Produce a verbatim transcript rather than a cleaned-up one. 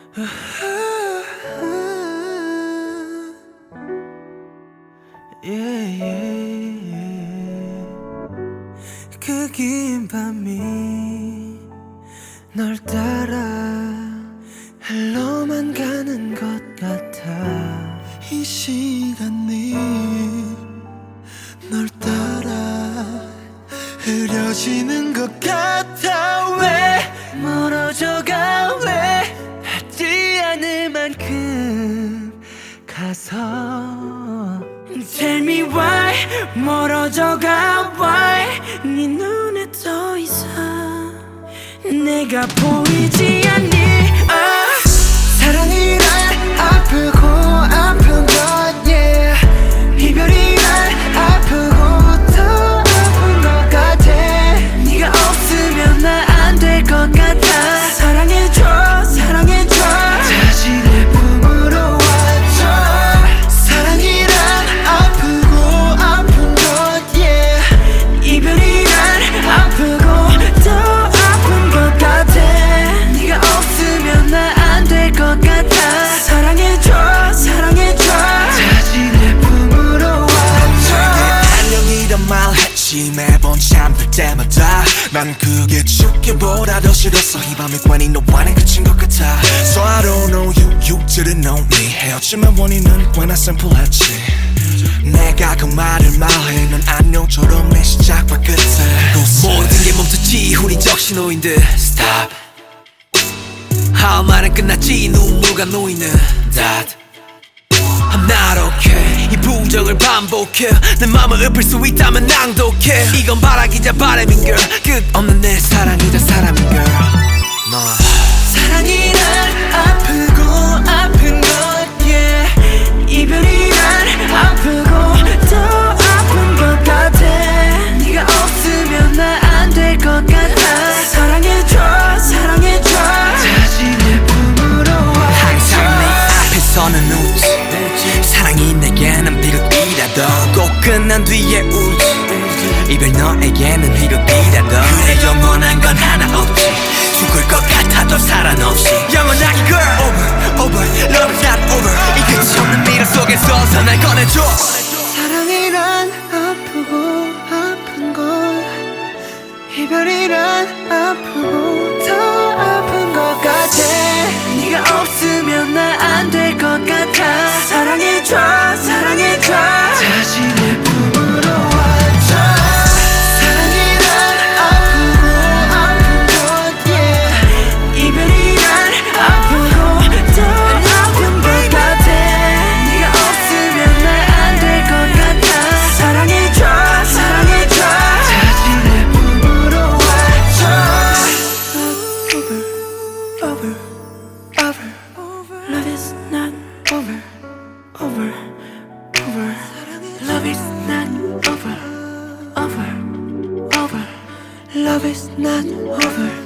yeah, yeah. 그 긴 밤이 널 따라 흘러만 가는 것 같아. 이 시간이 널 따라 흐려지는 것 같아. 왜 멀어져가, 왜 하지 않을 만큼 가서 Tell me why 멀어져가, why 네 눈에 더 이상 내가 보이지 않니. uh. 사랑이란 아프고 아픈 것, yeah. 이별이란 아프고 더 아픈 것 같아. 네가 없으면 나 안 될 것 같아. 사랑해줘, 사랑해줘. 다시 내 품으로 와줘. 사랑이란 아프고 아픈 것, yeah. 이별이란 아프고 더 아픈 것 같아. 네가 없으면 나 안 될 것 같아. 사랑해줘, 사랑해줘. 다시 내 품으로 와줘. 안녕이란 말 했지 매번 잠들 때마다. 난 그게 죽기보다 더 싫었어. 이 밤의 관이 너와는 그친 것 같아. So I don't know you, you didn't know me. 헤어짐의 원인은 꽤나 심플했지. 내가 그 말을 말해 넌 안녕처럼 내 시작과 끝에 모든 게 멈췄지 우린 적신호인 듯 Stop. 할 말은 끝났지 눈물과 놓이는 That I'm not okay. 이 부정을 반복해. 내 맘을 읊을 수 있다면 낭독해. 이건 바라기자 바람인 girl. 끝없는 내 사랑이자 사람인 girl. 너 사랑이란 아프고 아픈 것, yeah. 이별이란 아프고 더 아픈 것 같아. 네가 없으면 나 안 될 것 같아. 사랑해줘, 사랑해줘. 다시 내 품으로 와줘. 항상 내 앞에서는 웃지. 사랑이 내게는 비극이라도 꼭 끝난 뒤에 울지. 이별 너에게는 희극이라도 그래 영원한 건 하나 없지. 죽을 것 같아도 사랑 없이 영원하게 girl. Over, over, love is not over. 이 끝이 없는 미련 속에서 날 꺼내줘. 사랑이란 아프고 아픈 것, 이별이란 아프고 더 아픈 것 같아. 네가 없으면 나 안 될 것 같아. 사랑해줘, 사랑해줘. 다시 내 품으로 와줘. 사랑이란 아프고 아픈 것, yeah. 이별이란 아프고 더 아픈 것 같아. 네가 없으면 나 안 될 것 같아. 사랑해줘, 사랑해줘. 다시 내 품으로 와줘. Over, over, over. Love is not over, over, over. Love is not over, over, over. Love is not over.